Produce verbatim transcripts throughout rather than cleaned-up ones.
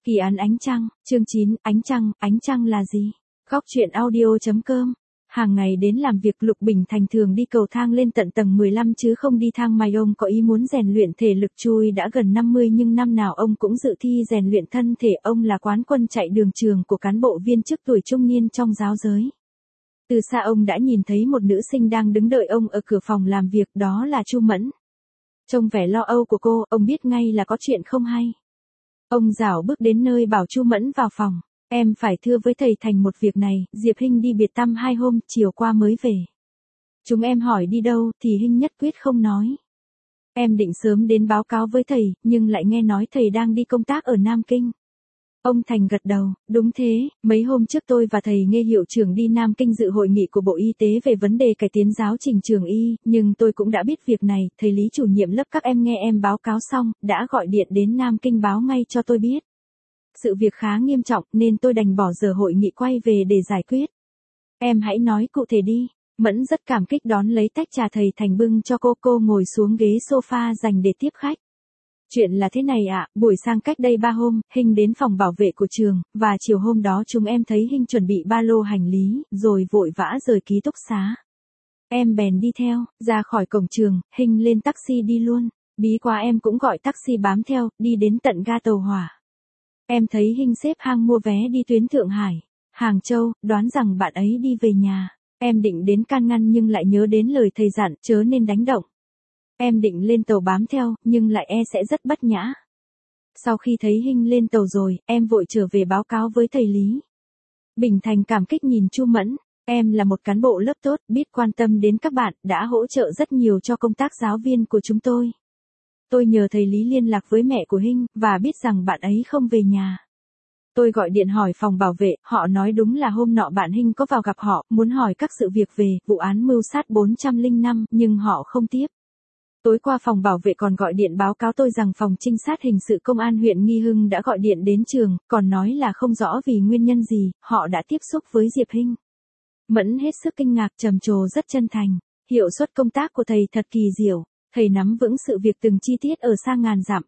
Kỳ án Ánh Trăng, chương chín, Ánh Trăng, Ánh Trăng là gì? Góc truyện audio.com. Hàng ngày đến làm việc Lục Bình Thành thường đi cầu thang lên tận tầng mười lăm chứ không đi thang máy. Ông có ý muốn rèn luyện thể lực. Chui đã gần năm mươi nhưng năm nào ông cũng dự thi rèn luyện thân thể. Ông là quán quân chạy đường trường của cán bộ viên chức tuổi trung niên trong giáo giới. Từ xa ông đã nhìn thấy một nữ sinh đang đứng đợi ông ở cửa phòng làm việc, đó là Chu Mẫn. Trông vẻ lo âu của cô, ông biết ngay là có chuyện không hay. Ông rảo bước đến nơi bảo Chu Mẫn vào phòng. Em phải thưa với thầy Thành một việc này, Diệp Hinh đi biệt tăm hai hôm, chiều qua mới về. Chúng em hỏi đi đâu thì Hinh nhất quyết không nói. Em định sớm đến báo cáo với thầy, nhưng lại nghe nói thầy đang đi công tác ở Nam Kinh. Ông Thành gật đầu, đúng thế, mấy hôm trước tôi và thầy Nghê hiệu trưởng đi Nam Kinh dự hội nghị của Bộ Y tế về vấn đề cải tiến giáo trình trường y, nhưng tôi cũng đã biết việc này, thầy Lý chủ nhiệm lớp các em nghe em báo cáo xong, đã gọi điện đến Nam Kinh báo ngay cho tôi biết. Sự việc khá nghiêm trọng nên tôi đành bỏ giờ hội nghị quay về để giải quyết. Em hãy nói cụ thể đi. Mẫn rất cảm kích đón lấy tách trà thầy Thành bưng cho cô. Cô ngồi xuống ghế sofa dành để tiếp khách. Chuyện là thế này ạ, à, buổi sang cách đây ba hôm, Hinh đến phòng bảo vệ của trường, và chiều hôm đó chúng em thấy Hinh chuẩn bị ba lô hành lý, rồi vội vã rời ký túc xá. Em bèn đi theo, ra khỏi cổng trường, Hinh lên taxi đi luôn, bí quá em cũng gọi taxi bám theo, đi đến tận ga tàu hỏa. Em thấy Hinh xếp hang mua vé đi tuyến Thượng Hải, Hàng Châu, đoán rằng bạn ấy đi về nhà. Em định đến can ngăn nhưng lại nhớ đến lời thầy dặn, chớ nên đánh động. Em định lên tàu bám theo, nhưng lại e sẽ rất bất nhã. Sau khi thấy Hinh lên tàu rồi, em vội trở về báo cáo với thầy Lý. Bình Thành cảm kích nhìn Chu Mẫn, em là một cán bộ lớp tốt, biết quan tâm đến các bạn, đã hỗ trợ rất nhiều cho công tác giáo viên của chúng tôi. Tôi nhờ thầy Lý liên lạc với mẹ của Hinh, và biết rằng bạn ấy không về nhà. Tôi gọi điện hỏi phòng bảo vệ, họ nói đúng là hôm nọ bạn Hinh có vào gặp họ, muốn hỏi các sự việc về vụ án mưu sát bốn trăm lẻ năm, nhưng họ không tiếp. Tối qua phòng bảo vệ còn gọi điện báo cáo tôi rằng phòng trinh sát hình sự công an huyện Nghi Hưng đã gọi điện đến trường, còn nói là không rõ vì nguyên nhân gì, họ đã tiếp xúc với Diệp Hinh. Mẫn hết sức kinh ngạc trầm trồ rất chân thành, hiệu suất công tác của thầy thật kỳ diệu, thầy nắm vững sự việc từng chi tiết ở xa ngàn dặm.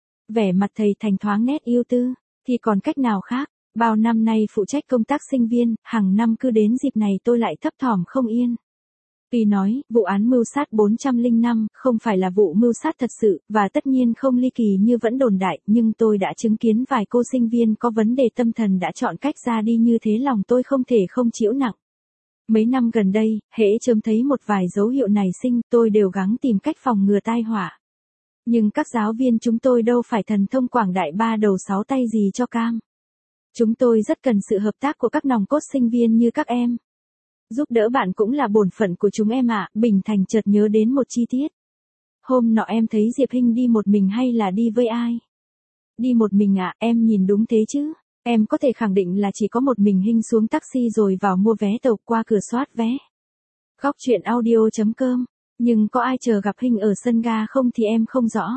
Vẻ mặt thầy Thành thoáng nét yêu tư, thì còn cách nào khác, bao năm nay phụ trách công tác sinh viên, hàng năm cứ đến dịp này tôi lại thấp thỏm không yên. Tuy nói, vụ án mưu sát bốn trăm lẻ năm không phải là vụ mưu sát thật sự, và tất nhiên không ly kỳ như vẫn đồn đại, nhưng tôi đã chứng kiến vài cô sinh viên có vấn đề tâm thần đã chọn cách ra đi như thế, lòng tôi không thể không chịu nặng. Mấy năm gần đây, hễ chớm thấy một vài dấu hiệu này sinh, tôi đều gắng tìm cách phòng ngừa tai họa. Nhưng các giáo viên chúng tôi đâu phải thần thông quảng đại ba đầu sáu tay gì cho cam. Chúng tôi rất cần sự hợp tác của các nòng cốt sinh viên như các em. Giúp đỡ bạn cũng là bổn phận của chúng em ạ. Bình Thành chợt nhớ đến một chi tiết. Hôm nọ em thấy Diệp Hinh đi một mình hay là đi với ai? Đi một mình ạ, em nhìn đúng thế chứ? Em có thể khẳng định là chỉ có một mình Hinh xuống taxi rồi vào mua vé tàu qua cửa soát vé. Góc truyện audio.com. Nhưng có ai chờ gặp Hinh ở sân ga không thì em không rõ.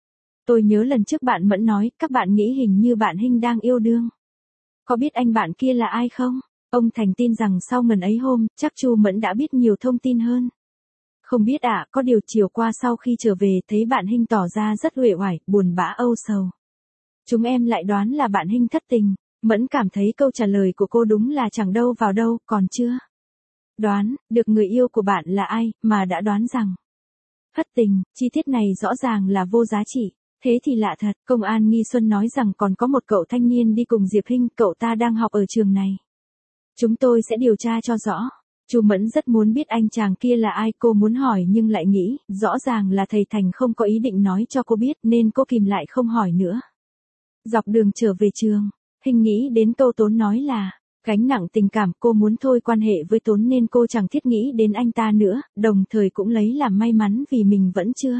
Tôi nhớ lần trước bạn Mẫn nói, các bạn nghĩ hình như bạn Hinh đang yêu đương. Có biết anh bạn kia là ai không? Ông Thành tin rằng sau ngần ấy hôm, chắc Chu Mẫn đã biết nhiều thông tin hơn. Không biết ạ, à, có điều chiều qua sau khi trở về thấy bạn Hinh tỏ ra rất uể oải, buồn bã âu sầu. Chúng em lại đoán là bạn Hinh thất tình. Mẫn cảm thấy câu trả lời của cô đúng là chẳng đâu vào đâu, còn chưa đoán được người yêu của bạn là ai, mà đã đoán rằng thất tình, chi tiết này rõ ràng là vô giá trị. Thế thì lạ thật, công an Nghi Xuân nói rằng còn có một cậu thanh niên đi cùng Diệp Hinh, cậu ta đang học ở trường này. Chúng tôi sẽ điều tra cho rõ. Chu Mẫn rất muốn biết anh chàng kia là ai, cô muốn hỏi nhưng lại nghĩ, rõ ràng là thầy Thành không có ý định nói cho cô biết nên cô kìm lại không hỏi nữa. Dọc đường trở về trường, Hinh nghĩ đến câu Tốn nói là, gánh nặng tình cảm, cô muốn thôi quan hệ với Tốn nên cô chẳng thiết nghĩ đến anh ta nữa, đồng thời cũng lấy làm may mắn vì mình vẫn chưa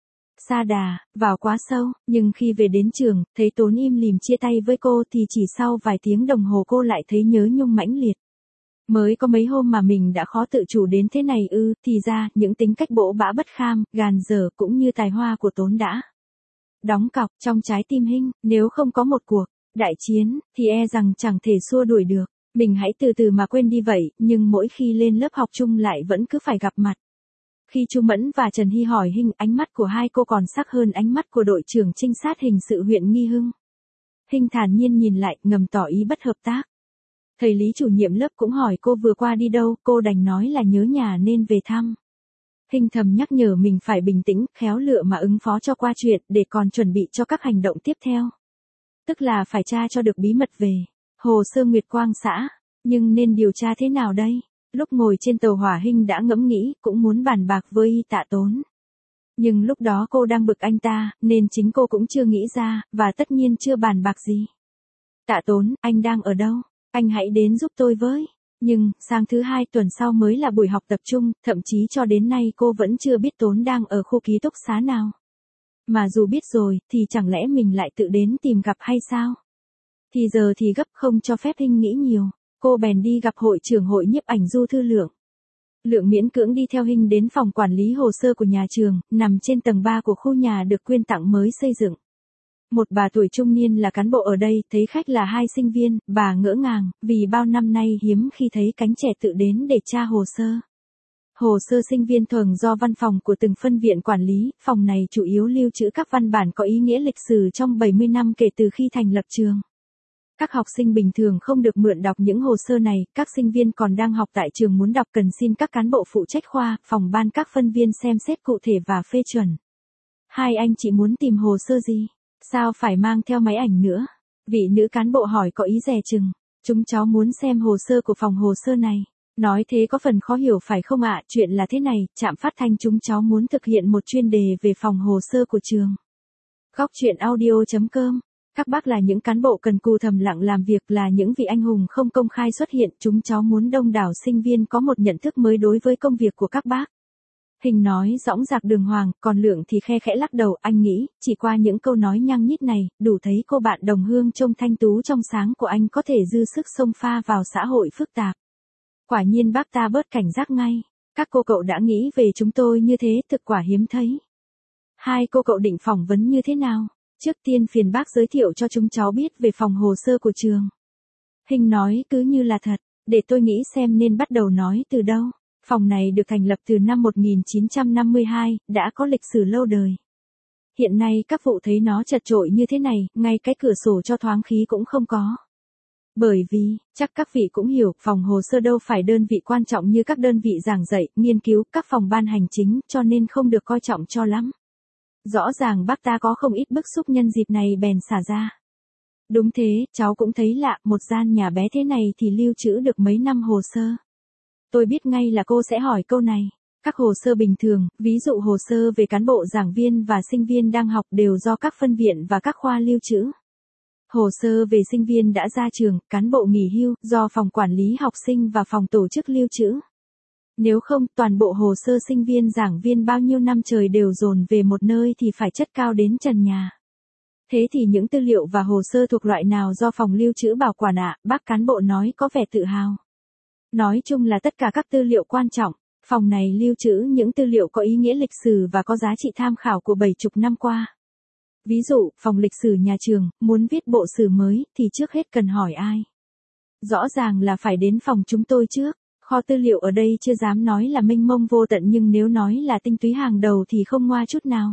sa đà vào quá sâu, nhưng khi về đến trường, thấy Tốn im lìm chia tay với cô thì chỉ sau vài tiếng đồng hồ cô lại thấy nhớ nhung mãnh liệt. Mới có mấy hôm mà mình đã khó tự chủ đến thế này ư, thì ra, những tính cách bỗ bã bất kham, gàn dở cũng như tài hoa của Tốn đã đóng cọc trong trái tim Hinh, nếu không có một cuộc đại chiến, thì e rằng chẳng thể xua đuổi được. Mình hãy từ từ mà quên đi vậy, nhưng mỗi khi lên lớp học chung lại vẫn cứ phải gặp mặt. Khi Chu Mẫn và Trần Hy hỏi Hinh, ánh mắt của hai cô còn sắc hơn ánh mắt của đội trưởng trinh sát hình sự huyện Nghi Hưng. Hinh thản nhiên nhìn lại, ngầm tỏ ý bất hợp tác. Thầy Lý chủ nhiệm lớp cũng hỏi cô vừa qua đi đâu, cô đành nói là nhớ nhà nên về thăm. Hinh thầm nhắc nhở mình phải bình tĩnh, khéo lựa mà ứng phó cho qua chuyện, để còn chuẩn bị cho các hành động tiếp theo. Tức là phải tra cho được bí mật về hồ sơ Nguyệt Quang xã, nhưng nên điều tra thế nào đây? Lúc ngồi trên tàu hỏa Hinh đã ngẫm nghĩ, cũng muốn bàn bạc với Y Tạ Tốn. Nhưng lúc đó cô đang bực anh ta, nên chính cô cũng chưa nghĩ ra, và tất nhiên chưa bàn bạc gì. Tạ Tốn, anh đang ở đâu? Anh hãy đến giúp tôi với. Nhưng, sang thứ hai tuần sau mới là buổi học tập trung, thậm chí cho đến nay cô vẫn chưa biết Tốn đang ở khu ký túc xá nào. Mà dù biết rồi, thì chẳng lẽ mình lại tự đến tìm gặp hay sao? Thì giờ thì gấp không cho phép Hinh nghĩ nhiều. Cô bèn đi gặp hội trưởng hội nhiếp ảnh Du Thư Lượng. Lượng miễn cưỡng đi theo Hinh đến phòng quản lý hồ sơ của nhà trường, nằm trên tầng ba của khu nhà được quyên tặng mới xây dựng. Một bà tuổi trung niên là cán bộ ở đây, thấy khách là hai sinh viên, bà ngỡ ngàng, vì bao năm nay hiếm khi thấy cánh trẻ tự đến để tra hồ sơ. Hồ sơ sinh viên thường do văn phòng của từng phân viện quản lý, phòng này chủ yếu lưu trữ các văn bản có ý nghĩa lịch sử trong bảy mươi năm kể từ khi thành lập trường. Các học sinh bình thường không được mượn đọc những hồ sơ này, các sinh viên còn đang học tại trường muốn đọc cần xin các cán bộ phụ trách khoa, phòng ban các phân viên xem xét cụ thể và phê chuẩn. Hai anh chị muốn tìm hồ sơ gì? Sao phải mang theo máy ảnh nữa? Vị nữ cán bộ hỏi có ý dè chừng. Chúng cháu muốn xem hồ sơ của phòng hồ sơ này. Nói thế có phần khó hiểu phải không ạ? Chuyện là thế này, trạm phát thanh chúng cháu muốn thực hiện một chuyên đề về phòng hồ sơ của trường. Góc truyện audio chấm com. Các bác là những cán bộ cần cù thầm lặng làm việc, là những vị anh hùng không công khai xuất hiện. Chúng cháu muốn đông đảo sinh viên có một nhận thức mới đối với công việc của các bác. Hình nói dõng dạc đường hoàng, còn Lượng thì khe khẽ lắc đầu, anh nghĩ, chỉ qua những câu nói nhăng nhít này, đủ thấy cô bạn đồng hương trông thanh tú trong sáng của anh có thể dư sức xông pha vào xã hội phức tạp. Quả nhiên bác ta bớt cảnh giác ngay. Các cô cậu đã nghĩ về chúng tôi như thế, thực quả hiếm thấy. Hai cô cậu định phỏng vấn như thế nào? Trước tiên phiền bác giới thiệu cho chúng cháu biết về phòng hồ sơ của trường. Hình nói cứ như là thật, để tôi nghĩ xem nên bắt đầu nói từ đâu. Phòng này được thành lập từ năm một nghìn chín trăm năm mươi hai, đã có lịch sử lâu đời. Hiện nay các vụ thấy nó chật chội như thế này, ngay cái cửa sổ cho thoáng khí cũng không có. Bởi vì, chắc các vị cũng hiểu, phòng hồ sơ đâu phải đơn vị quan trọng như các đơn vị giảng dạy, nghiên cứu, các phòng ban hành chính, cho nên không được coi trọng cho lắm. Rõ ràng bác ta có không ít bức xúc nhân dịp này bèn xả ra. Đúng thế, cháu cũng thấy lạ, một gian nhà bé thế này thì lưu trữ được mấy năm hồ sơ. Tôi biết ngay là cô sẽ hỏi câu này. Các hồ sơ bình thường, ví dụ hồ sơ về cán bộ giảng viên và sinh viên đang học đều do các phân viện và các khoa lưu trữ. Hồ sơ về sinh viên đã ra trường, cán bộ nghỉ hưu, do phòng quản lý học sinh và phòng tổ chức lưu trữ. Nếu không, toàn bộ hồ sơ sinh viên giảng viên bao nhiêu năm trời đều dồn về một nơi thì phải chất cao đến trần nhà. Thế thì những tư liệu và hồ sơ thuộc loại nào do phòng lưu trữ bảo quản ạ? Bác cán bộ nói có vẻ tự hào. Nói chung là tất cả các tư liệu quan trọng, phòng này lưu trữ những tư liệu có ý nghĩa lịch sử và có giá trị tham khảo của bảy chục năm qua. Ví dụ, phòng lịch sử nhà trường, muốn viết bộ sử mới, thì trước hết cần hỏi ai? Rõ ràng là phải đến phòng chúng tôi trước. Kho tư liệu ở đây chưa dám nói là mênh mông vô tận, nhưng nếu nói là tinh túy hàng đầu thì không ngoa chút nào.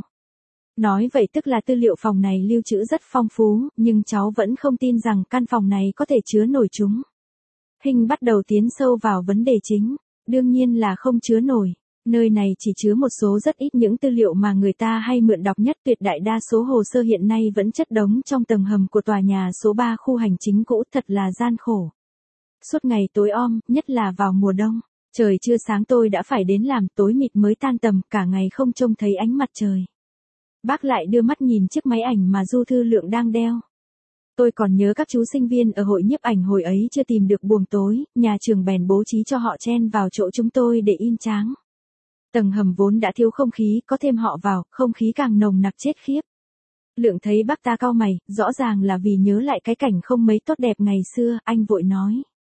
Nói vậy tức là tư liệu phòng này lưu trữ rất phong phú, nhưng cháu vẫn không tin rằng căn phòng này có thể chứa nổi chúng. Hình bắt đầu tiến sâu vào vấn đề chính. Đương nhiên là không chứa nổi. Nơi này chỉ chứa một số rất ít những tư liệu mà người ta hay mượn đọc nhất. Tuyệt đại đa số hồ sơ hiện nay vẫn chất đống trong tầng hầm của tòa nhà số ba khu hành chính cũ, thật là gian khổ. Suốt ngày tối om, nhất là vào mùa đông. Trời chưa sáng tôi đã phải đến làm, tối mịt mới tan tầm, cả ngày không trông thấy ánh mặt trời. Bác lại đưa mắt nhìn chiếc máy ảnh mà Du Thư Lượng đang đeo. Tôi còn nhớ các chú sinh viên ở hội nhiếp ảnh hồi ấy chưa tìm được buồng tối, nhà trường bèn bố trí cho họ chen vào chỗ chúng tôi để in tráng. Tầng hầm vốn đã thiếu không khí, có thêm họ vào, không khí càng nồng nặc chết khiếp. Lượng thấy bác ta cau mày, rõ ràng là vì nhớ lại cái cảnh không mấy tốt đẹp ngày xưa, anh vội nói.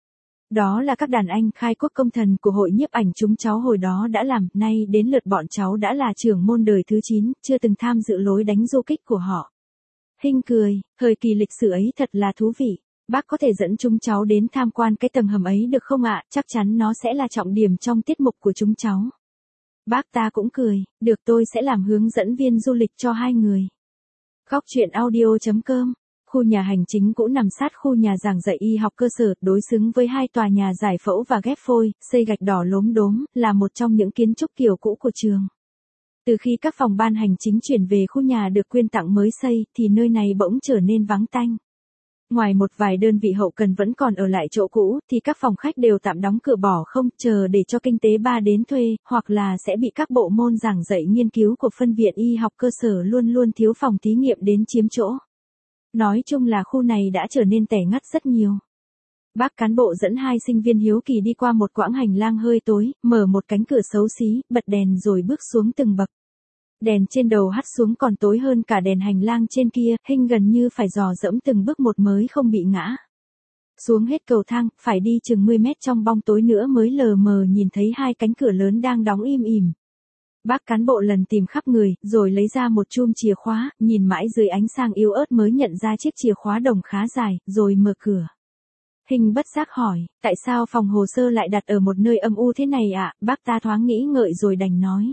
Đó là các đàn anh khai quốc công thần của hội nhiếp ảnh chúng cháu hồi đó đã làm, nay đến lượt bọn cháu đã là trưởng môn đời thứ chín, chưa từng tham dự lối đánh du kích của họ. Hinh cười, thời kỳ lịch sử ấy thật là thú vị. Bác có thể dẫn chúng cháu đến tham quan cái tầng hầm ấy được không ạ? Chắc chắn nó sẽ là trọng điểm trong tiết mục của chúng cháu. Bác ta cũng cười, được, tôi sẽ làm hướng dẫn viên du lịch cho hai người. Góc truyện audio chấm com Khu nhà hành chính cũ nằm sát khu nhà giảng dạy y học cơ sở, đối xứng với hai tòa nhà giải phẫu và ghép phôi, xây gạch đỏ lốm đốm, là một trong những kiến trúc kiểu cũ của trường. Từ khi các phòng ban hành chính chuyển về khu nhà được quyên tặng mới xây, thì nơi này bỗng trở nên vắng tanh. Ngoài một vài đơn vị hậu cần vẫn còn ở lại chỗ cũ, thì các phòng khách đều tạm đóng cửa bỏ không, chờ để cho kinh tế ba đến thuê, hoặc là sẽ bị các bộ môn giảng dạy nghiên cứu của phân viện y học cơ sở luôn luôn thiếu phòng thí nghiệm đến chiếm chỗ. Nói chung là khu này đã trở nên tẻ ngắt rất nhiều. Bác cán bộ dẫn hai sinh viên hiếu kỳ đi qua một quãng hành lang hơi tối, mở một cánh cửa xấu xí, bật đèn rồi bước xuống từng bậc. Đèn trên đầu hắt xuống còn tối hơn cả đèn hành lang trên kia, Hinh gần như phải dò dẫm từng bước một mới không bị ngã. Xuống hết cầu thang, phải đi chừng mười mét trong bóng tối nữa mới lờ mờ nhìn thấy hai cánh cửa lớn đang đóng im ỉm. Bác cán bộ lần tìm khắp người, rồi lấy ra một chum chìa khóa, nhìn mãi dưới ánh sáng yếu ớt mới nhận ra chiếc chìa khóa đồng khá dài, rồi mở cửa. Hinh bất giác hỏi, tại sao phòng hồ sơ lại đặt ở một nơi âm u thế này ạ? À? Bác ta thoáng nghĩ ngợi rồi đành nói.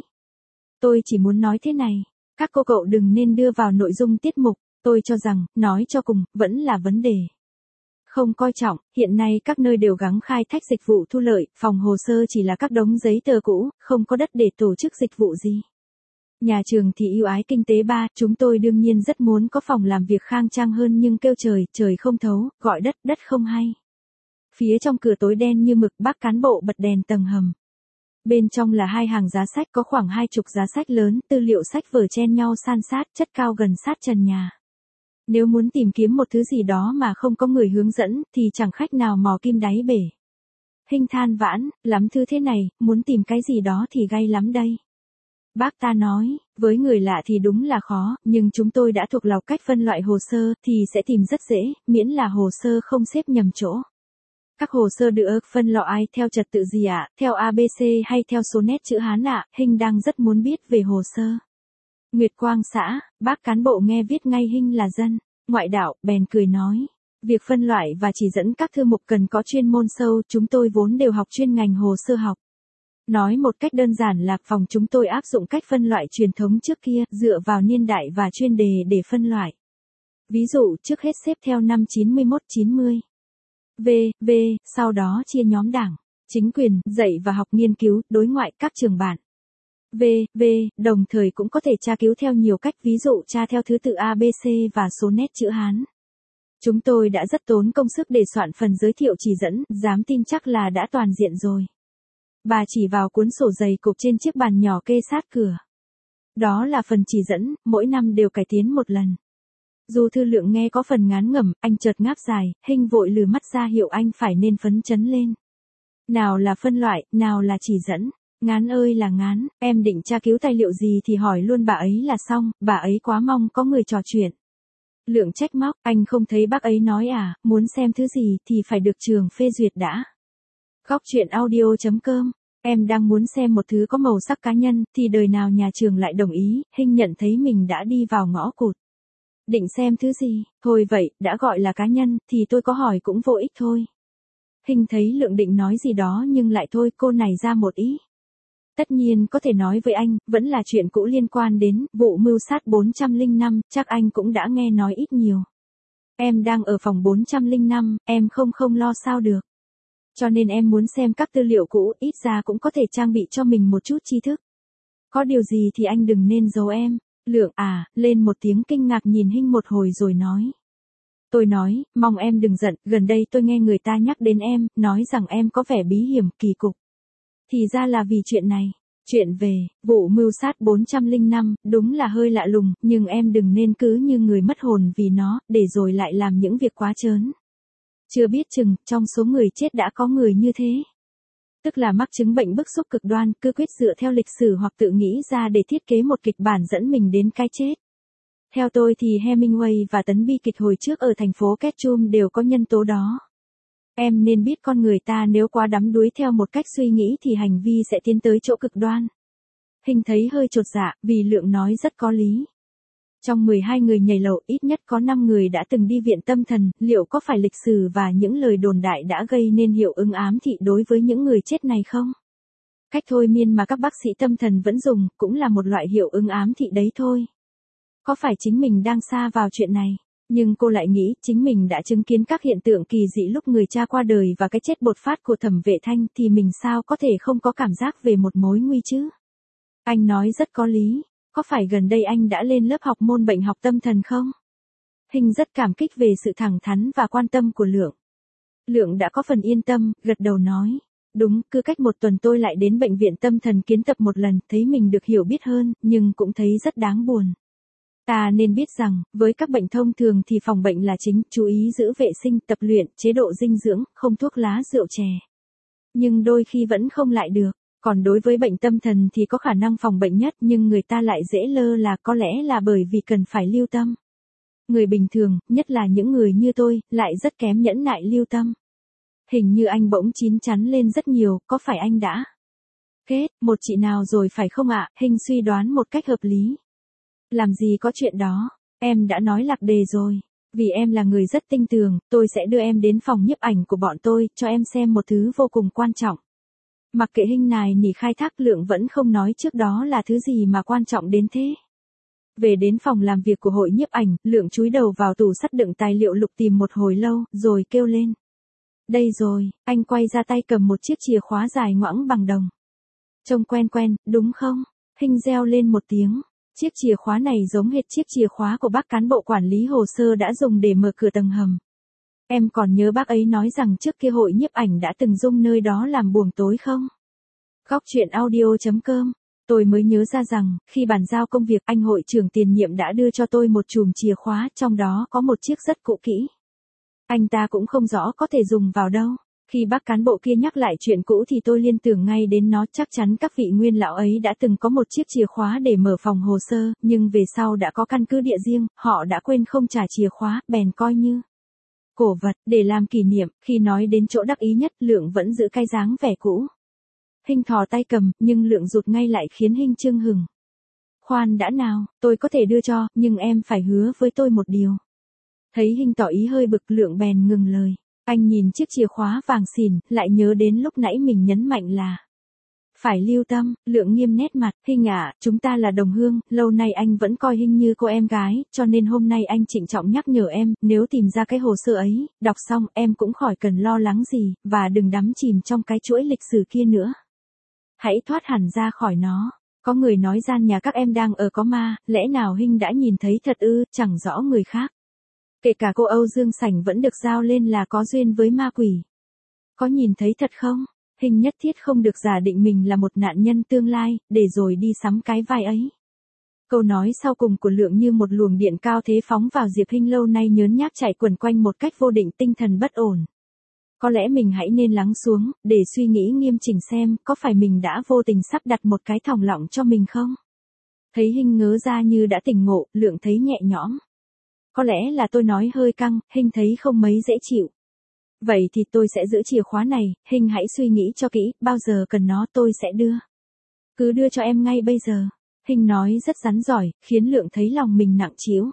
Tôi chỉ muốn nói thế này, các cô cậu đừng nên đưa vào nội dung tiết mục, tôi cho rằng, nói cho cùng, vẫn là vấn đề. Không coi trọng, hiện nay các nơi đều gắng khai thác dịch vụ thu lợi, phòng hồ sơ chỉ là các đống giấy tờ cũ, không có đất để tổ chức dịch vụ gì. Nhà trường thì ưu ái kinh tế ba, chúng tôi đương nhiên rất muốn có phòng làm việc khang trang hơn nhưng kêu trời, trời không thấu, gọi đất, đất không hay. Phía trong cửa tối đen như mực, bác cán bộ bật đèn tầng hầm. Bên trong là hai hàng giá sách có khoảng hai chục giá sách lớn, tư liệu sách vở chen nhau san sát, chất cao gần sát trần nhà. Nếu muốn tìm kiếm một thứ gì đó mà không có người hướng dẫn, thì chẳng khách nào mò kim đáy bể. Hinh than vãn, lắm thứ thế này, muốn tìm cái gì đó thì gay lắm đây. Bác ta nói, với người lạ thì đúng là khó, nhưng chúng tôi đã thuộc lọc cách phân loại hồ sơ, thì sẽ tìm rất dễ, miễn là hồ sơ không xếp nhầm chỗ. Các hồ sơ được phân loại theo trật tự gì ạ, à? Theo a bê xê hay theo số nét chữ Hán ạ? À? Hinh đang rất muốn biết về hồ sơ. Nguyệt Quang xã, bác cán bộ nghe viết ngay Hinh là dân, ngoại đạo, bèn cười nói. Việc phân loại và chỉ dẫn các thư mục cần có chuyên môn sâu, chúng tôi vốn đều học chuyên ngành hồ sơ học. Nói một cách đơn giản là phòng chúng tôi áp dụng cách phân loại truyền thống trước kia, dựa vào niên đại và chuyên đề để phân loại. Ví dụ, trước hết xếp theo năm chín mươi mốt chín mươi. V, V, sau đó chia nhóm đảng, chính quyền, dạy và học nghiên cứu, đối ngoại, các trường bản. V, V, đồng thời cũng có thể tra cứu theo nhiều cách, ví dụ tra theo thứ tự a bê xê và số nét chữ Hán. Chúng tôi đã rất tốn công sức để soạn phần giới thiệu chỉ dẫn, dám tin chắc là đã toàn diện rồi. Bà chỉ vào cuốn sổ dày cộp trên chiếc bàn nhỏ kê sát cửa. Đó là phần chỉ dẫn, mỗi năm đều cải tiến một lần. Dù thư lượng nghe có phần ngán ngẩm, anh chợt ngáp dài, Hinh vội lừ mắt ra hiệu anh phải nên phấn chấn lên. Nào là phân loại, nào là chỉ dẫn. Ngán ơi là ngán, em định tra cứu tài liệu gì thì hỏi luôn bà ấy là xong, bà ấy quá mong có người trò chuyện. Lượng trách móc, anh không thấy bác ấy nói à, muốn xem thứ gì thì phải được trường phê duyệt đã. Góc truyện audio chấm com, em đang muốn xem một thứ có màu sắc cá nhân, thì đời nào nhà trường lại đồng ý, Hinh nhận thấy mình đã đi vào ngõ cụt. Định xem thứ gì, thôi vậy, đã gọi là cá nhân, thì tôi có hỏi cũng vô ích thôi. Hinh thấy Lượng định nói gì đó nhưng lại thôi, cô này ra một ý. Tất nhiên có thể nói với anh, vẫn là chuyện cũ liên quan đến vụ mưu sát bốn trăm lẻ năm, chắc anh cũng đã nghe nói ít nhiều. Em đang ở phòng bốn trăm lẻ năm, em không không lo sao được. Cho nên em muốn xem các tư liệu cũ, ít ra cũng có thể trang bị cho mình một chút tri thức. Có điều gì thì anh đừng nên giấu em. Lượng à, lên một tiếng kinh ngạc nhìn Hinh một hồi rồi nói. Tôi nói, mong em đừng giận, gần đây tôi nghe người ta nhắc đến em, nói rằng em có vẻ bí hiểm, kỳ cục. Thì ra là vì chuyện này. Chuyện về vụ mưu sát bốn trăm lẻ năm, đúng là hơi lạ lùng, nhưng em đừng nên cứ như người mất hồn vì nó, để rồi lại làm những việc quá trớn. Chưa biết chừng, trong số người chết đã có người như thế. Tức là mắc chứng bệnh bức xúc cực đoan, cứ quyết dựa theo lịch sử hoặc tự nghĩ ra để thiết kế một kịch bản dẫn mình đến cái chết. Theo tôi thì Hemingway và tấn bi kịch hồi trước ở thành phố Ketchum đều có nhân tố đó. Em nên biết con người ta nếu quá đắm đuối theo một cách suy nghĩ thì hành vi sẽ tiến tới chỗ cực đoan. Hinh thấy hơi chột dạ, vì Lượng nói rất có lý. Trong mười hai người nhảy lầu, ít nhất có năm người đã từng đi viện tâm thần, liệu có phải lịch sử và những lời đồn đại đã gây nên hiệu ứng ám thị đối với những người chết này không? Cách thôi miên mà các bác sĩ tâm thần vẫn dùng, cũng là một loại hiệu ứng ám thị đấy thôi. Có phải chính mình đang sa vào chuyện này? Nhưng cô lại nghĩ chính mình đã chứng kiến các hiện tượng kỳ dị lúc người cha qua đời và cái chết bột phát của Thẩm Vệ Thanh thì mình sao có thể không có cảm giác về một mối nguy chứ. Anh nói rất có lý, có phải gần đây anh đã lên lớp học môn bệnh học tâm thần không? Hình rất cảm kích về sự thẳng thắn và quan tâm của Lượng. Lượng đã có phần yên tâm, gật đầu nói. Đúng, cứ cách một tuần tôi lại đến bệnh viện tâm thần kiến tập một lần, thấy mình được hiểu biết hơn, nhưng cũng thấy rất đáng buồn. Ta nên biết rằng, với các bệnh thông thường thì phòng bệnh là chính, chú ý giữ vệ sinh, tập luyện, chế độ dinh dưỡng, không thuốc lá rượu chè. Nhưng đôi khi vẫn không lại được. Còn đối với bệnh tâm thần thì có khả năng phòng bệnh nhất nhưng người ta lại dễ lơ là có lẽ là bởi vì cần phải lưu tâm. Người bình thường, nhất là những người như tôi, lại rất kém nhẫn nại lưu tâm. Hình như anh bỗng chín chắn lên rất nhiều, có phải anh đã kết một chị nào rồi phải không ạ? Hình suy đoán một cách hợp lý. Làm gì có chuyện đó, em đã nói lạc đề rồi. Vì em là người rất tinh tường, tôi sẽ đưa em đến phòng nhiếp ảnh của bọn tôi, cho em xem một thứ vô cùng quan trọng. Mặc kệ Hinh nài nỉ khai thác, Lượng vẫn không nói trước đó là thứ gì mà quan trọng đến thế. Về đến phòng làm việc của hội nhiếp ảnh, Lượng chúi đầu vào tủ sắt đựng tài liệu lục tìm một hồi lâu, rồi kêu lên. Đây rồi, anh quay ra tay cầm một chiếc chìa khóa dài ngoẵng bằng đồng. Trông quen quen, đúng không? Hinh reo lên một tiếng. Chiếc chìa khóa này giống hệt chiếc chìa khóa của bác cán bộ quản lý hồ sơ đã dùng để mở cửa tầng hầm. Em còn nhớ bác ấy nói rằng trước kia hội nhiếp ảnh đã từng dùng nơi đó làm buồng tối không? Góc truyện audio chấm com. Tôi mới nhớ ra rằng, khi bàn giao công việc anh hội trưởng tiền nhiệm đã đưa cho tôi một chùm chìa khóa, trong đó có một chiếc rất cũ kỹ. Anh ta cũng không rõ có thể dùng vào đâu. Khi bác cán bộ kia nhắc lại chuyện cũ thì tôi liên tưởng ngay đến nó, chắc chắn các vị nguyên lão ấy đã từng có một chiếc chìa khóa để mở phòng hồ sơ, nhưng về sau đã có căn cứ địa riêng, họ đã quên không trả chìa khóa, bèn coi như cổ vật, để làm kỷ niệm. Khi nói đến chỗ đắc ý nhất, Lượng vẫn giữ cái dáng vẻ cũ. Hinh thò tay cầm, nhưng Lượng rụt ngay lại khiến Hinh chưng hừng. Khoan đã nào, tôi có thể đưa cho, nhưng em phải hứa với tôi một điều. Thấy Hinh tỏ ý hơi bực, Lượng bèn ngừng lời. Anh nhìn chiếc chìa khóa vàng xỉn, lại nhớ đến lúc nãy mình nhấn mạnh là phải lưu tâm. Lượng nghiêm nét mặt. Hinh ạ, chúng ta là đồng hương, lâu nay anh vẫn coi Hinh như cô em gái, cho nên hôm nay anh trịnh trọng nhắc nhở em, nếu tìm ra cái hồ sơ ấy, đọc xong em cũng khỏi cần lo lắng gì, và đừng đắm chìm trong cái chuỗi lịch sử kia nữa. Hãy thoát hẳn ra khỏi nó. Có người nói gian nhà các em đang ở có ma, lẽ nào Hinh đã nhìn thấy thật ư? Chẳng rõ người khác. Kể cả cô Âu Dương Sảnh vẫn được giao lên là có duyên với ma quỷ. Có nhìn thấy thật không? Hinh nhất thiết không được giả định mình là một nạn nhân tương lai, để rồi đi sắm cái vai ấy. Câu nói sau cùng của Lượng như một luồng điện cao thế phóng vào Diệp Hinh lâu nay nhớn nhác chạy quẩn quanh một cách vô định, tinh thần bất ổn. Có lẽ mình hãy nên lắng xuống, để suy nghĩ nghiêm chỉnh xem có phải mình đã vô tình sắp đặt một cái thòng lọng cho mình không? Thấy Hinh ngớ ra như đã tỉnh ngộ, Lượng thấy nhẹ nhõm. Có lẽ là tôi nói hơi căng, Hinh thấy không mấy dễ chịu. Vậy thì tôi sẽ giữ chìa khóa này, Hinh hãy suy nghĩ cho kỹ, bao giờ cần nó tôi sẽ đưa. Cứ đưa cho em ngay bây giờ. Hinh nói rất rắn giỏi, khiến Lượng thấy lòng mình nặng trĩu.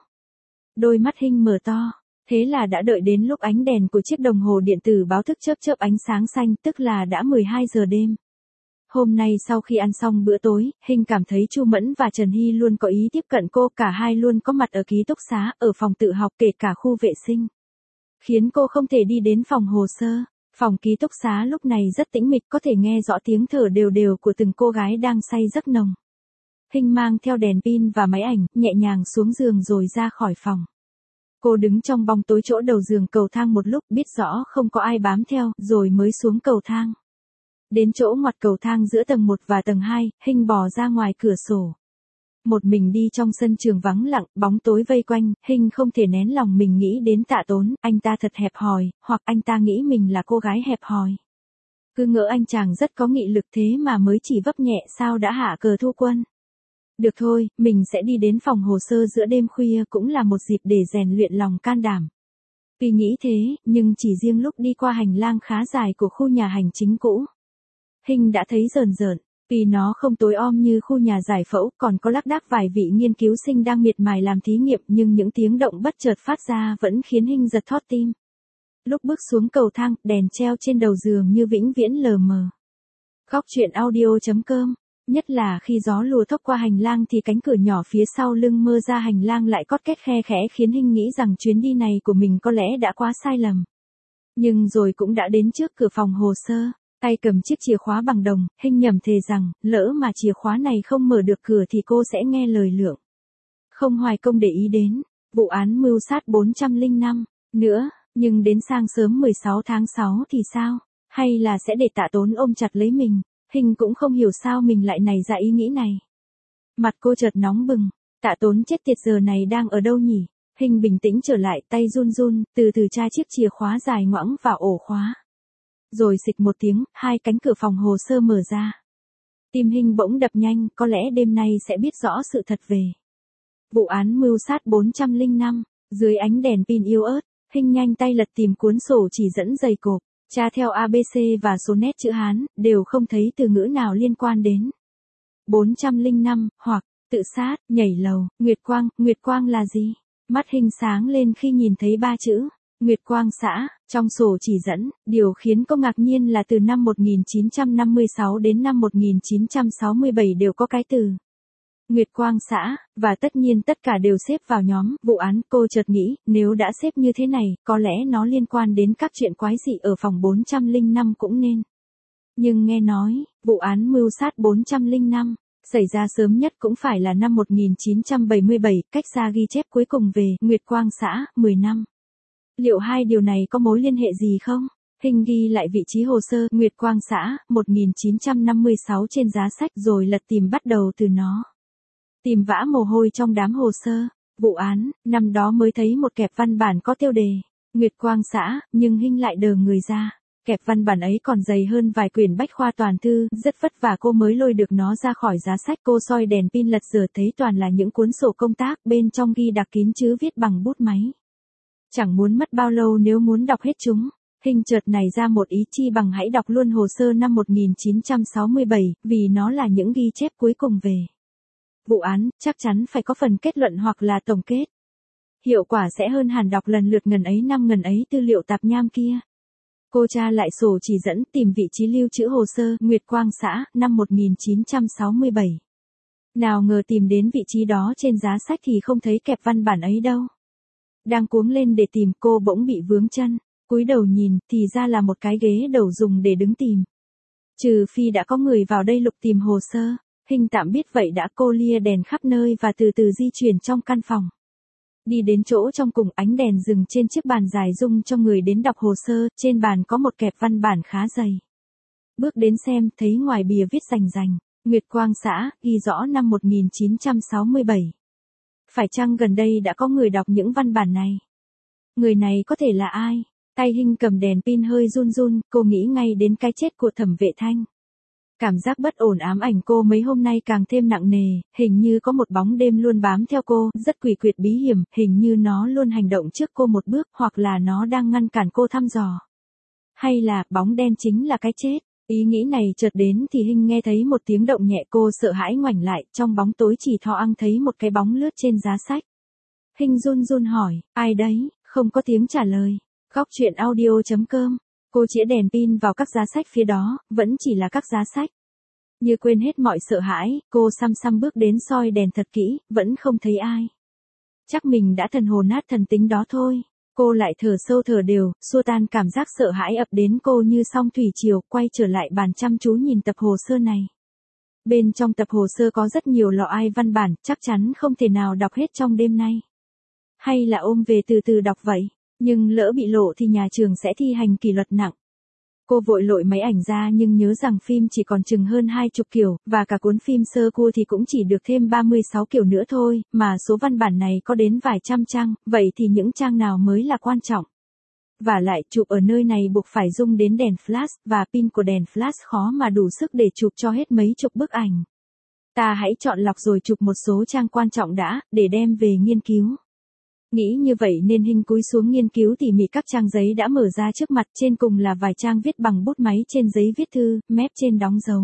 Đôi mắt Hinh mở to. Thế là đã đợi đến lúc ánh đèn của chiếc đồng hồ điện tử báo thức chớp chớp ánh sáng xanh, tức là đã mười hai giờ đêm. Hôm nay sau khi ăn xong bữa tối, Hinh cảm thấy Chu Mẫn và Trần Hy luôn có ý tiếp cận cô, cả hai luôn có mặt ở ký túc xá, ở phòng tự học, kể cả khu vệ sinh. Khiến cô không thể đi đến phòng hồ sơ. Phòng ký túc xá lúc này rất tĩnh mịch, có thể nghe rõ tiếng thở đều đều của từng cô gái đang say giấc nồng. Hinh mang theo đèn pin và máy ảnh, nhẹ nhàng xuống giường rồi ra khỏi phòng. Cô đứng trong bóng tối chỗ đầu giường cầu thang một lúc, biết rõ không có ai bám theo, rồi mới xuống cầu thang. Đến chỗ ngoặt cầu thang giữa tầng một và tầng hai, Hinh bò ra ngoài cửa sổ. Một mình đi trong sân trường vắng lặng, bóng tối vây quanh, Hinh không thể nén lòng mình nghĩ đến Tạ Tốn, anh ta thật hẹp hòi, hoặc anh ta nghĩ mình là cô gái hẹp hòi. Cứ ngỡ anh chàng rất có nghị lực thế mà mới chỉ vấp nhẹ sao đã hạ cờ thu quân. Được thôi, mình sẽ đi đến phòng hồ sơ giữa đêm khuya, cũng là một dịp để rèn luyện lòng can đảm. Vì nghĩ thế, nhưng chỉ riêng lúc đi qua hành lang khá dài của khu nhà hành chính cũ, Hinh đã thấy rờn rợn. Vì nó không tối om như khu nhà giải phẫu, còn có lác đác vài vị nghiên cứu sinh đang miệt mài làm thí nghiệm, nhưng những tiếng động bất chợt phát ra vẫn khiến Hinh giật thót tim. Lúc bước xuống cầu thang, đèn treo trên đầu giường như vĩnh viễn lờ mờ. Góc truyện audio chấm com Nhất là khi gió lùa thốc qua hành lang thì cánh cửa nhỏ phía sau lưng mơ ra hành lang lại cót két khe khẽ khiến Hinh nghĩ rằng chuyến đi này của mình có lẽ đã quá sai lầm. Nhưng rồi cũng đã đến trước cửa phòng hồ sơ, tay cầm chiếc chìa khóa bằng đồng, Hinh nhẩm thề rằng, lỡ mà chìa khóa này không mở được cửa thì cô sẽ nghe lời Lượng. Không hoài công để ý đến, vụ án mưu sát bốn trăm lẻ năm, nữa, nhưng đến sáng sớm mười sáu tháng sáu thì sao? Hay là sẽ để Tạ Tốn ôm chặt lấy mình? Hinh cũng không hiểu sao mình lại nảy ra ý nghĩ này. Mặt cô chợt nóng bừng, Tạ Tốn chết tiệt giờ này đang ở đâu nhỉ? Hinh bình tĩnh trở lại, tay run run, từ từ tra chiếc chìa khóa dài ngoẵng vào ổ khóa. Rồi xịch một tiếng, hai cánh cửa phòng hồ sơ mở ra. Tim Hinh bỗng đập nhanh, có lẽ đêm nay sẽ biết rõ sự thật về vụ án mưu sát bốn trăm lẻ năm. Dưới ánh đèn pin yếu ớt, Hinh nhanh tay lật tìm cuốn sổ chỉ dẫn dày cộp, tra theo a bê xê và số nét chữ Hán, đều không thấy từ ngữ nào liên quan đến bốn trăm lẻ năm, hoặc tự sát, nhảy lầu, Nguyệt Quang. Nguyệt Quang là gì? Mắt Hinh sáng lên khi nhìn thấy ba chữ Nguyệt Quang xã trong sổ chỉ dẫn. Điều khiến cô ngạc nhiên là từ năm một nghìn chín trăm năm mươi sáu đến năm một nghìn chín trăm sáu mươi bảy đều có cái từ Nguyệt Quang xã, và tất nhiên tất cả đều xếp vào nhóm vụ án. Cô chợt nghĩ, nếu đã xếp như thế này, có lẽ nó liên quan đến các chuyện quái dị ở phòng bốn trăm lẻ năm cũng nên. Nhưng nghe nói, vụ án mưu sát bốn trăm lẻ năm xảy ra sớm nhất cũng phải là năm một nghìn chín trăm bảy mươi bảy, cách xa ghi chép cuối cùng về Nguyệt Quang xã, mười năm. Liệu hai điều này có mối liên hệ gì không? Hinh ghi lại vị trí hồ sơ Nguyệt Quang xã, một nghìn chín trăm năm mươi sáu trên giá sách rồi lật tìm bắt đầu từ nó. Tìm vã mồ hôi trong đám hồ sơ, vụ án, năm đó mới thấy một kẹp văn bản có tiêu đề Nguyệt Quang xã, nhưng Hinh lại đờ người ra. Kẹp văn bản ấy còn dày hơn vài quyển bách khoa toàn thư, rất vất vả cô mới lôi được nó ra khỏi giá sách. Cô soi đèn pin lật dở thấy toàn là những cuốn sổ công tác, bên trong ghi đặc kín chữ viết bằng bút máy. Chẳng muốn mất bao lâu nếu muốn đọc hết chúng. Hinh chợt nảy ra một ý, chi bằng hãy đọc luôn hồ sơ năm một nghìn chín trăm sáu mươi bảy, vì nó là những ghi chép cuối cùng về vụ án, chắc chắn phải có phần kết luận hoặc là tổng kết. Hiệu quả sẽ hơn hẳn đọc lần lượt ngần ấy năm ngần ấy tư liệu tạp nham kia. Cô tra lại sổ chỉ dẫn, tìm vị trí lưu trữ hồ sơ Nguyệt Quang xã, năm một nghìn chín trăm sáu mươi bảy. Nào ngờ tìm đến vị trí đó trên giá sách thì không thấy kẹp văn bản ấy đâu. Đang cuống lên để tìm, cô bỗng bị vướng chân, cúi đầu nhìn, thì ra là một cái ghế đầu dùng để đứng tìm. Trừ phi đã có người vào đây lục tìm hồ sơ. Hinh tạm biết vậy đã. Cô lia đèn khắp nơi và từ từ di chuyển trong căn phòng. Đi đến chỗ trong cùng, ánh đèn dừng trên chiếc bàn dài dung cho người đến đọc hồ sơ, trên bàn có một kẹp văn bản khá dày. Bước đến xem, thấy ngoài bìa viết rành rành, Nguyệt Quang xã, ghi rõ năm một nghìn chín trăm sáu mươi bảy. Phải chăng gần đây đã có người đọc những văn bản này? Người này có thể là ai? Tay Hinh cầm đèn pin hơi run run, cô nghĩ ngay đến cái chết của Thẩm Vệ Thanh. Cảm giác bất ổn ám ảnh cô mấy hôm nay càng thêm nặng nề, hình như có một bóng đêm luôn bám theo cô, rất quỷ quyệt bí hiểm, hình như nó luôn hành động trước cô một bước, hoặc là nó đang ngăn cản cô thăm dò. Hay là, bóng đen chính là cái chết? Ý nghĩ này chợt đến thì Hinh nghe thấy một tiếng động nhẹ, cô sợ hãi ngoảnh lại, trong bóng tối chỉ thò ăng thấy một cái bóng lướt trên giá sách. Hinh run run hỏi, ai đấy? Không có tiếng trả lời. Góc truyện audio chấm com. Cô chĩa đèn pin vào các giá sách phía đó, vẫn chỉ là các giá sách. Như quên hết mọi sợ hãi, cô xăm xăm bước đến soi đèn thật kỹ, vẫn không thấy ai. Chắc mình đã thần hồn nát thần tính đó thôi. Cô lại thở sâu thở đều, xua tan cảm giác sợ hãi ập đến cô như sóng thủy triều, quay trở lại bàn chăm chú nhìn tập hồ sơ này. Bên trong tập hồ sơ có rất nhiều lọ ai văn bản, chắc chắn không thể nào đọc hết trong đêm nay. Hay là ôm về từ từ đọc vậy? Nhưng lỡ bị lộ thì nhà trường sẽ thi hành kỷ luật nặng. Cô vội lội máy ảnh ra nhưng nhớ rằng phim chỉ còn chừng hơn hai chục kiểu, và cả cuốn phim sơ cua thì cũng chỉ được thêm ba mươi sáu kiểu nữa thôi, mà số văn bản này có đến vài trăm trang, vậy thì những trang nào mới là quan trọng? Và lại, chụp ở nơi này buộc phải dùng đến đèn flash, và pin của đèn flash khó mà đủ sức để chụp cho hết mấy chục bức ảnh. Ta hãy chọn lọc rồi chụp một số trang quan trọng đã, để đem về nghiên cứu. Nghĩ như vậy nên Hinh cúi xuống nghiên cứu tỉ mỉ các trang giấy đã mở ra trước mặt, trên cùng là vài trang viết bằng bút máy trên giấy viết thư, mép trên đóng dấu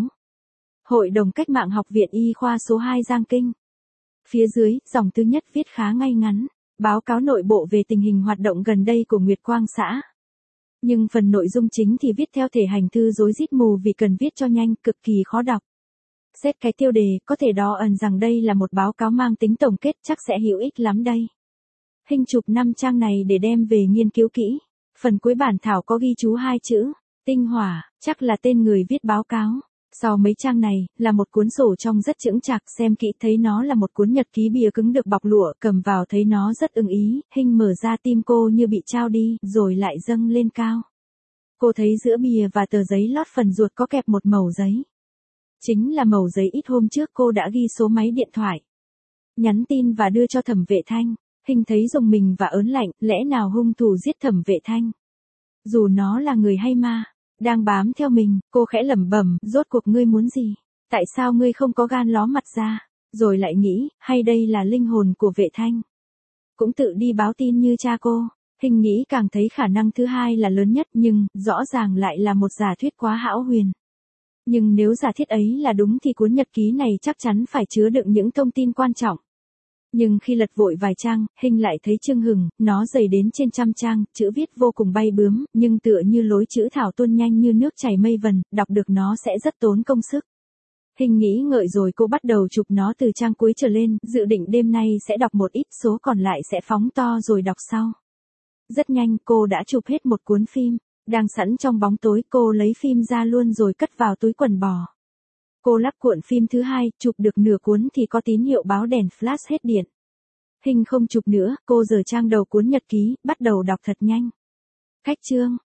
Hội đồng Cách mạng Học viện Y khoa số hai Giang Kinh. Phía dưới, dòng thứ nhất viết khá ngay ngắn, báo cáo nội bộ về tình hình hoạt động gần đây của Nguyệt Quang xã. Nhưng phần nội dung chính thì viết theo thể hành thư rối rít mù vì cần viết cho nhanh, cực kỳ khó đọc. Xét cái tiêu đề, có thể đo ẩn rằng đây là một báo cáo mang tính tổng kết, chắc sẽ hữu ích lắm đây. Hình chụp năm trang này để đem về nghiên cứu kỹ. Phần cuối bản thảo có ghi chú hai chữ, tinh hỏa, chắc là tên người viết báo cáo. Sau mấy trang này, là một cuốn sổ trong rất chững chạc, xem kỹ thấy nó là một cuốn nhật ký bìa cứng được bọc lụa, cầm vào thấy nó rất ưng ý, Hình mở ra tim cô như bị trao đi, rồi lại dâng lên cao. Cô thấy giữa bìa và tờ giấy lót phần ruột có kẹp một mẩu giấy. Chính là mẩu giấy ít hôm trước cô đã ghi số máy điện thoại. Nhắn tin và đưa cho Thẩm Vệ Thanh. Hình thấy rùng mình và ớn lạnh, lẽ nào hung thủ giết Thẩm Vệ Thanh? Dù nó là người hay ma, đang bám theo mình, cô khẽ lẩm bẩm, rốt cuộc ngươi muốn gì? Tại sao ngươi không có gan ló mặt ra? Rồi lại nghĩ, hay đây là linh hồn của Vệ Thanh? Cũng tự đi báo tin như cha cô. Hình nghĩ càng thấy khả năng thứ hai là lớn nhất, nhưng, rõ ràng lại là một giả thuyết quá hão huyền. Nhưng nếu giả thiết ấy là đúng thì cuốn nhật ký này chắc chắn phải chứa đựng những thông tin quan trọng. Nhưng khi lật vội vài trang, Hình lại thấy chưng hừng, nó dày đến trên trăm trang, chữ viết vô cùng bay bướm, nhưng tựa như lối chữ thảo tuôn nhanh như nước chảy mây vần, đọc được nó sẽ rất tốn công sức. Hình nghĩ ngợi rồi cô bắt đầu chụp nó từ trang cuối trở lên, dự định đêm nay sẽ đọc một ít, số còn lại sẽ phóng to rồi đọc sau. Rất nhanh cô đã chụp hết một cuốn phim, đang sẵn trong bóng tối, cô lấy phim ra luôn rồi cất vào túi quần bò. Cô lắp cuộn phim thứ hai, chụp được nửa cuốn thì có tín hiệu báo đèn flash hết điện. Hình không chụp nữa, cô giở trang đầu cuốn nhật ký, bắt đầu đọc thật nhanh. Khách chương.